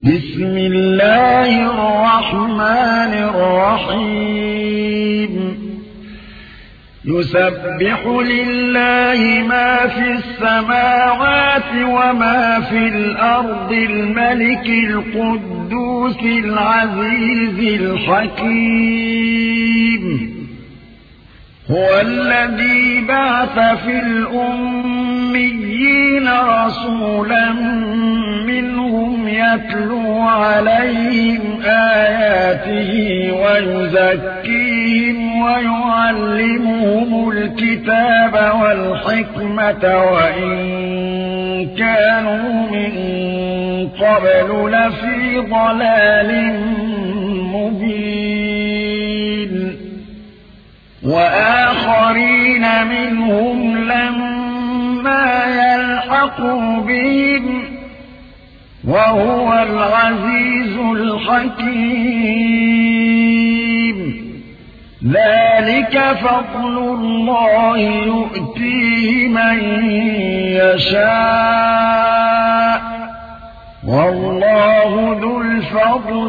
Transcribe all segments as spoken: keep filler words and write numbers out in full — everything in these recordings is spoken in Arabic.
بسم الله الرحمن الرحيم يسبح لله ما في السماوات وما في الأرض الملك القدوس العزيز الحكيم هو الذي بعث في الأميين رسولا منهم يتلو عليهم آياته ويزكيهم ويعلمهم الكتاب والحكمة وإن كانوا من قبل لفي ضلال مبين وآخرين منهم لما يلحقوا بهم وهو العزيز الحكيم ذلك فضل الله يؤتيه من يشاء والله ذو الفضل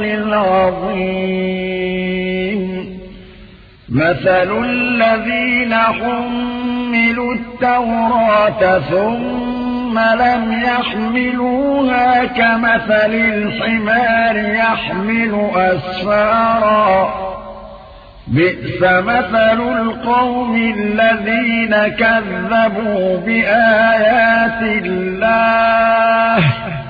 العظيم مثل الذين حملوا التوراة ثم لم يحملوها كمثل الحمار يحمل أسفارا بئس مثل القوم الذين كذبوا بآيات الله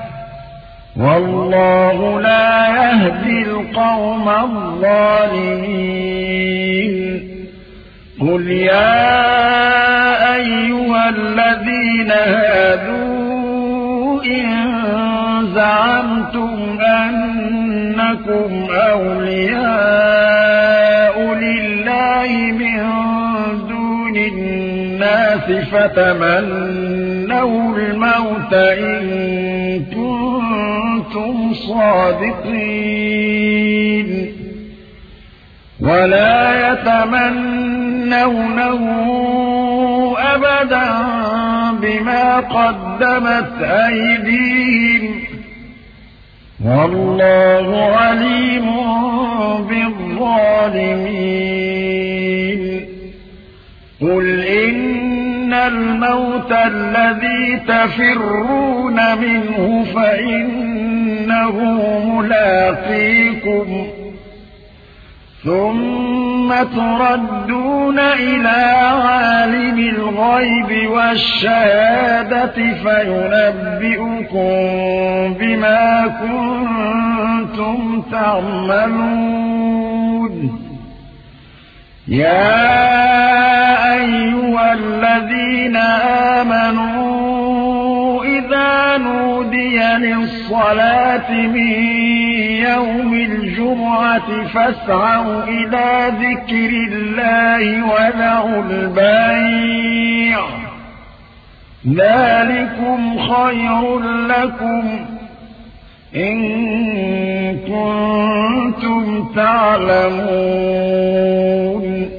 والله لا يهدي القوم الظالمين قل يا أيها الذين هادوا إن زعمتم أنكم أولياء لله من دون الناس فتمنوا الموت إن كنتم صادقين ولا يتمنونه أبدا بما قدمت أيديهم والله عليم بالظالمين قل إن الموت الذي تفرون منه فإنه ملاقيكم ثم تردون إلى عالم الغيب والشهادة فينبئكم بما كنتم تعملون يا أيها الذين آمنوا إذا نودي للصلاة من يوم الجمعة فاسعوا إلى ذكر الله وذروا البيع ذلكم خير لكم إن كنتم تعلمون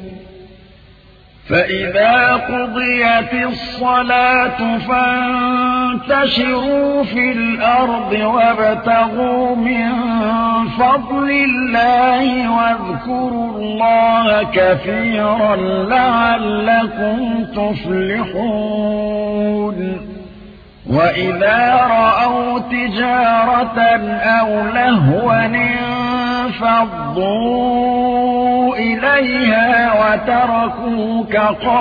فإذا قضيت الصلاة فانتشروا في الأرض وابتغوا من فضل الله واذكروا الله كثيرا لعلكم تفلحون وإذا رأوا تجارة أو لهوا انفضوا إليها وتركوك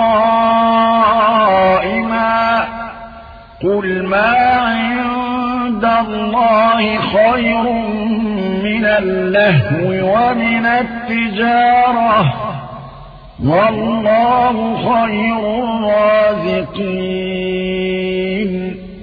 قائما قل ما عند الله خير من اللهو ومن التجارة والله خير الرازقين